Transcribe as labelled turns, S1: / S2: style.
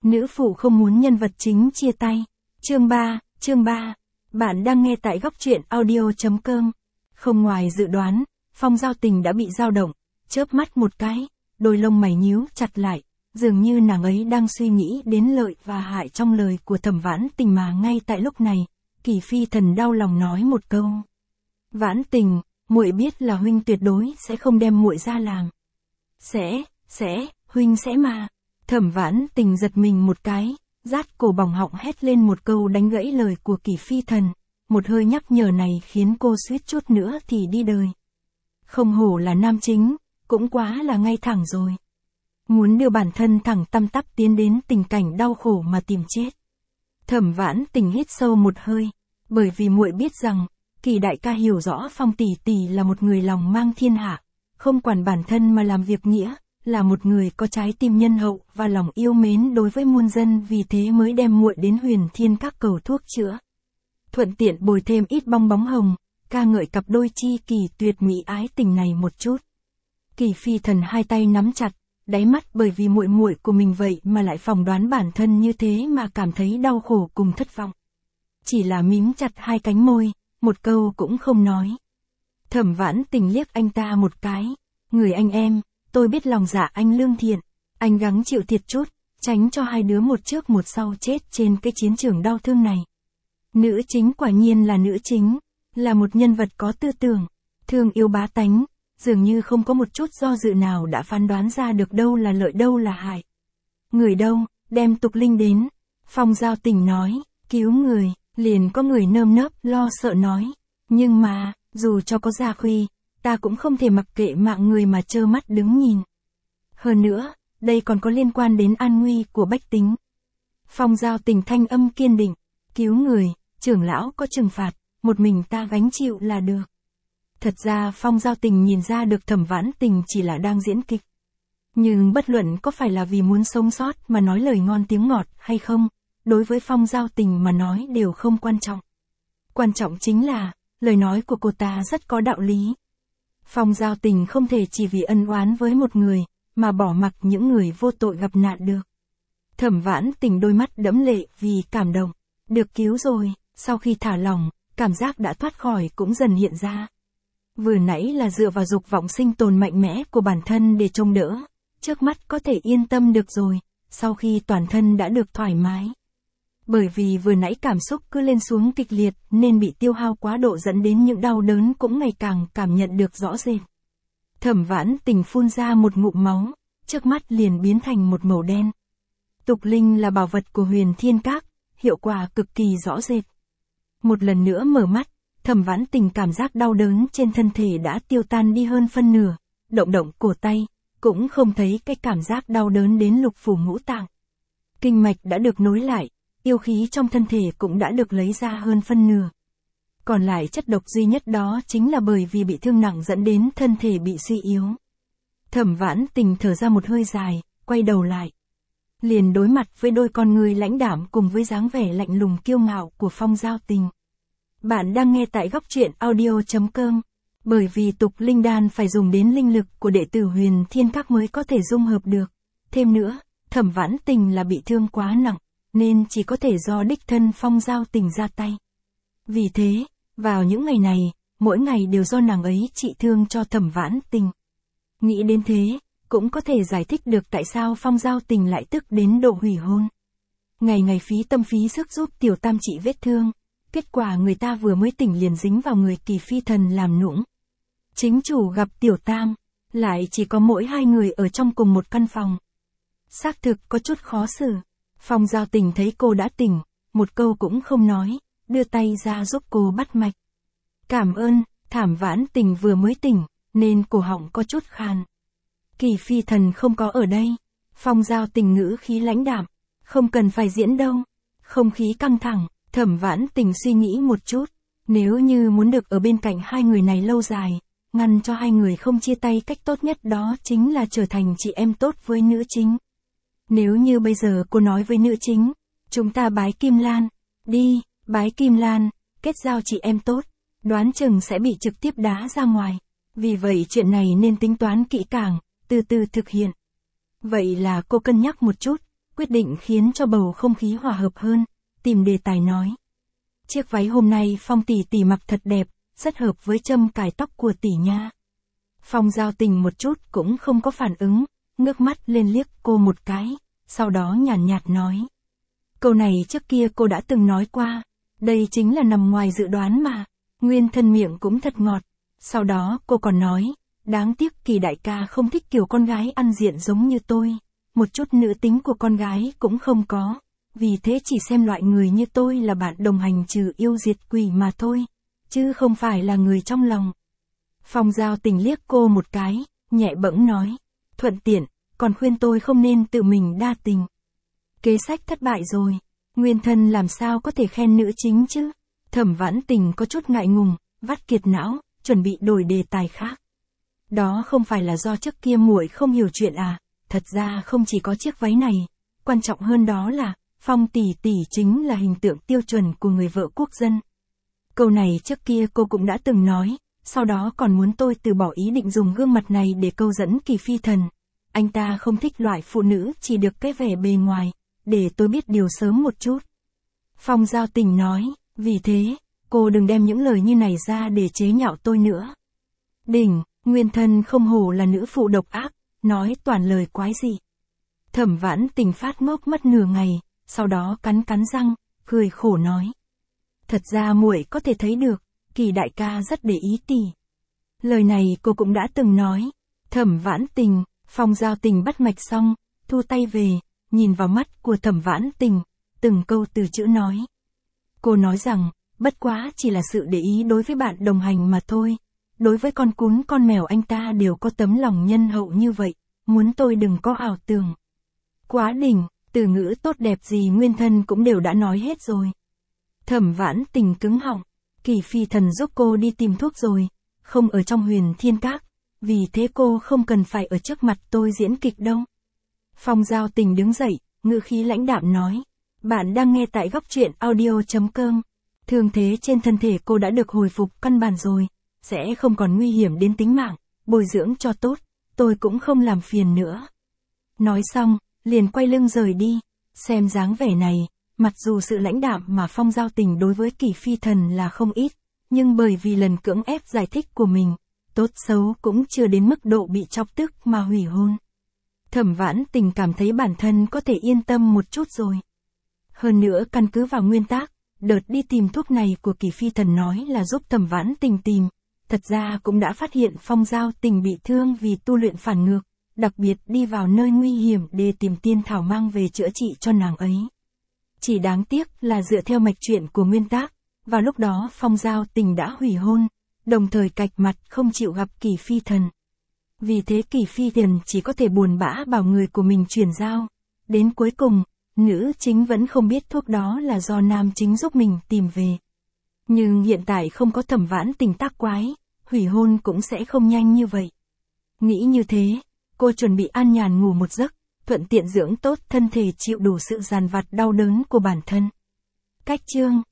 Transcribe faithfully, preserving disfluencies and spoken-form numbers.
S1: Nữ phụ không muốn nhân vật chính chia tay. Chương ba, chương ba. Bạn đang nghe tại góc truyện audio chấm com. Không ngoài dự đoán, Phong Giao Tình đã bị dao động, chớp mắt một cái, đôi lông mày nhíu chặt lại, dường như nàng ấy đang suy nghĩ đến lợi và hại trong lời của Thẩm Vãn Tình mà ngay tại lúc này, Kỳ Phi Thần đau lòng nói một câu. Vãn Tình, muội biết là huynh tuyệt đối sẽ không đem muội ra làm. Sẽ, sẽ, huynh sẽ mà. Thẩm Vãn Tình giật mình một cái, rát cổ bỏng họng hét lên một câu đánh gãy lời của Kỳ Phi Thần, một hơi nhắc nhở này khiến cô suýt chút nữa thì đi đời. Không hổ là nam chính, cũng quá là ngay thẳng rồi. Muốn đưa bản thân thẳng tăm tắp tiến đến tình cảnh đau khổ mà tìm chết. Thẩm Vãn Tình hít sâu một hơi, bởi vì muội biết rằng, Kỳ đại ca hiểu rõ Phong tỷ tỷ là một người lòng mang thiên hạ, không quản bản thân mà làm việc nghĩa, là một người có trái tim nhân hậu và lòng yêu mến đối với muôn dân, vì thế mới đem muội đến Huyền Thiên Các cầu thuốc chữa. Thuận tiện bồi thêm ít bong bóng hồng, ca ngợi cặp đôi chi kỳ tuyệt mỹ ái tình này một chút. Kỳ Phi Thần hai tay nắm chặt, đáy mắt bởi vì muội muội của mình vậy mà lại phỏng đoán bản thân như thế mà cảm thấy đau khổ cùng thất vọng. Chỉ là mím chặt hai cánh môi, một câu cũng không nói. Thẩm Vãn Tình liếc anh ta một cái, người anh em, tôi biết lòng dạ anh lương thiện, anh gắng chịu thiệt chút, tránh cho hai đứa một trước một sau chết trên cái chiến trường đau thương này. Nữ chính quả nhiên là nữ chính, là một nhân vật có tư tưởng, thương yêu bá tánh, dường như không có một chút do dự nào đã phán đoán ra được đâu là lợi đâu là hại. Người đâu, đem Tục Linh đến. Phong Giao Tình nói, cứu người, liền có người nơm nớp lo sợ nói, nhưng mà, dù cho có Gia Khuy, ta cũng không thể mặc kệ mạng người mà trơ mắt đứng nhìn. Hơn nữa, đây còn có liên quan đến an nguy của bách tính. Phong Giao Tình thanh âm kiên định, cứu người, trưởng lão có trừng phạt, một mình ta gánh chịu là được. Thật ra Phong Giao Tình nhìn ra được Thẩm Vãn Tình chỉ là đang diễn kịch. Nhưng bất luận có phải là vì muốn sống sót mà nói lời ngon tiếng ngọt hay không, đối với Phong Giao Tình mà nói đều không quan trọng. Quan trọng chính là, lời nói của cô ta rất có đạo lý. Phong Giao Tình không thể chỉ vì ân oán với một người, mà bỏ mặc những người vô tội gặp nạn được. Thẩm Vãn Tình đôi mắt đẫm lệ vì cảm động. Được cứu rồi, sau khi thả lỏng, cảm giác đã thoát khỏi cũng dần hiện ra. Vừa nãy là dựa vào dục vọng sinh tồn mạnh mẽ của bản thân để trông đỡ, trước mắt có thể yên tâm được rồi, sau khi toàn thân đã được thoải mái. Bởi vì vừa nãy cảm xúc cứ lên xuống kịch liệt nên bị tiêu hao quá độ dẫn đến những đau đớn cũng ngày càng cảm nhận được rõ rệt. Thẩm Vãn Tình phun ra một ngụm máu, trước mắt liền biến thành một màu đen. Tục Linh là bảo vật của Huyền Thiên Các, hiệu quả cực kỳ rõ rệt. Một lần nữa mở mắt, Thẩm Vãn Tình cảm giác đau đớn trên thân thể đã tiêu tan đi hơn phân nửa, động động cổ tay, cũng không thấy cái cảm giác đau đớn đến lục phủ ngũ tạng. Kinh mạch đã được nối lại, yêu khí trong thân thể cũng đã được lấy ra hơn phân nửa. Còn lại chất độc duy nhất đó chính là bởi vì bị thương nặng dẫn đến thân thể bị suy yếu. Thẩm Vãn Tình thở ra một hơi dài, quay đầu lại. Liền đối mặt với đôi con người lãnh đạm cùng với dáng vẻ lạnh lùng kiêu ngạo của Phong Giao Tình. Bạn đang nghe tại góc truyện audio chấm com. Bởi vì Tục Linh đan phải dùng đến linh lực của đệ tử Huyền Thiên Các mới có thể dung hợp được. Thêm nữa, Thẩm Vãn Tình là bị thương quá nặng, nên chỉ có thể do đích thân Phong Giao Tình ra tay. Vì thế, vào những ngày này, mỗi ngày đều do nàng ấy trị thương cho Thẩm Vãn Tình. Nghĩ đến thế, cũng có thể giải thích được tại sao Phong Giao Tình lại tức đến độ hủy hôn. Ngày ngày phí tâm phí sức giúp tiểu tam trị vết thương, kết quả người ta vừa mới tỉnh liền dính vào người Kỳ Phi Thần làm nũng. Chính chủ gặp tiểu tam, lại chỉ có mỗi hai người ở trong cùng một căn phòng. Xác thực có chút khó xử. Phong Giao Tình thấy cô đã tỉnh, một câu cũng không nói, đưa tay ra giúp cô bắt mạch. Cảm ơn, Thẩm Vãn Tình vừa mới tỉnh, nên cổ họng có chút khàn. Kỳ Phi Thần không có ở đây. Phong Giao Tình ngữ khí lãnh đạm, không cần phải diễn đâu. Không khí căng thẳng, Thẩm Vãn Tình suy nghĩ một chút, nếu như muốn được ở bên cạnh hai người này lâu dài, ngăn cho hai người không chia tay, cách tốt nhất đó chính là trở thành chị em tốt với nữ chính. Nếu như bây giờ cô nói với nữ chính, chúng ta bái Kim Lan, đi, bái Kim Lan, kết giao chị em tốt, đoán chừng sẽ bị trực tiếp đá ra ngoài. Vì vậy chuyện này nên tính toán kỹ càng, từ từ thực hiện. Vậy là cô cân nhắc một chút, quyết định khiến cho bầu không khí hòa hợp hơn, tìm đề tài nói. Chiếc váy hôm nay Phong tỷ tỷ mặc thật đẹp, rất hợp với châm cài tóc của tỷ nha. Phong Giao Tình một chút cũng không có phản ứng, ngước mắt lên liếc cô một cái, sau đó nhàn nhạt, nhạt nói. Câu này trước kia cô đã từng nói qua, đây chính là nằm ngoài dự đoán mà, Nguyên Thân miệng cũng thật ngọt. Sau đó cô còn nói, đáng tiếc Kỳ đại ca không thích kiểu con gái ăn diện giống như tôi, một chút nữ tính của con gái cũng không có, vì thế chỉ xem loại người như tôi là bạn đồng hành trừ yêu diệt quỷ mà thôi, chứ không phải là người trong lòng. Phong Giao Tình liếc cô một cái, nhẹ bẫng nói, thuận tiện, còn khuyên tôi không nên tự mình đa tình. Kế sách thất bại rồi, Nguyên Thân làm sao có thể khen nữ chính chứ? Thẩm Vãn Tình có chút ngại ngùng, vắt kiệt não, chuẩn bị đổi đề tài khác. Đó không phải là do trước kia muội không hiểu chuyện à, thật ra không chỉ có chiếc váy này, quan trọng hơn đó là, Phong tỷ tỷ chính là hình tượng tiêu chuẩn của người vợ quốc dân. Câu này trước kia cô cũng đã từng nói, sau đó còn muốn tôi từ bỏ ý định dùng gương mặt này để câu dẫn Kỳ Phi Thần. Anh ta không thích loại phụ nữ chỉ được cái vẻ bề ngoài, để tôi biết điều sớm một chút. Phong Giao Tình nói, vì thế, cô đừng đem những lời như này ra để chế nhạo tôi nữa. Đỉnh, Nguyên Thân không hổ là nữ phụ độc ác, nói toàn lời quái gì. Thẩm Vãn Tình phát ngốc mất nửa ngày, sau đó cắn cắn răng, cười khổ nói. Thật ra muội có thể thấy được, Kỳ đại ca rất để ý tỷ. Lời này cô cũng đã từng nói. Thẩm Vãn Tình, Phong Giao Tình bắt mạch xong, thu tay về, nhìn vào mắt của Thẩm Vãn Tình, từng câu từ chữ nói. Cô nói rằng, bất quá chỉ là sự để ý đối với bạn đồng hành mà thôi. Đối với con cún con mèo anh ta đều có tấm lòng nhân hậu như vậy, muốn tôi đừng có ảo tưởng. Quá đỉnh, từ ngữ tốt đẹp gì Nguyên Thân cũng đều đã nói hết rồi. Thẩm Vãn Tình cứng họng, Kỳ Phi Thần giúp cô đi tìm thuốc rồi, không ở trong Huyền Thiên Các, vì thế cô không cần phải ở trước mặt tôi diễn kịch đâu. Phong Giao Tình đứng dậy, ngữ khí lãnh đạm nói, bạn đang nghe tại góc truyện audio chấm com. Thương thế trên thân thể cô đã được hồi phục căn bản rồi, sẽ không còn nguy hiểm đến tính mạng, bồi dưỡng cho tốt, tôi cũng không làm phiền nữa. Nói xong, liền quay lưng rời đi, xem dáng vẻ này, mặc dù sự lãnh đạm mà Phong Giao Tình đối với Kỳ Phi Thần là không ít, nhưng bởi vì lần cưỡng ép giải thích của mình, tốt xấu cũng chưa đến mức độ bị chọc tức mà hủy hôn. Thẩm Vãn Tình cảm thấy bản thân có thể yên tâm một chút rồi. Hơn nữa căn cứ vào nguyên tắc, đợt đi tìm thuốc này của Kỳ Phi Thần nói là giúp Thẩm Vãn Tình tìm, thật ra cũng đã phát hiện Phong Giao Tình bị thương vì tu luyện phản ngược, đặc biệt đi vào nơi nguy hiểm để tìm tiên thảo mang về chữa trị cho nàng ấy. Chỉ đáng tiếc là dựa theo mạch truyện của nguyên tác, vào lúc đó Phong Giao Tình đã hủy hôn, đồng thời cạch mặt không chịu gặp Kỳ Phi Thần. Vì thế Kỳ Phi Thần chỉ có thể buồn bã bảo người của mình chuyển giao. Đến cuối cùng, nữ chính vẫn không biết thuốc đó là do nam chính giúp mình tìm về. Nhưng hiện tại không có Thẩm Vãn Tình tác quái, hủy hôn cũng sẽ không nhanh như vậy. Nghĩ như thế, cô chuẩn bị an nhàn ngủ một giấc, thuận tiện dưỡng tốt thân thể chịu đủ sự dằn vặt đau đớn của bản thân. Cách chương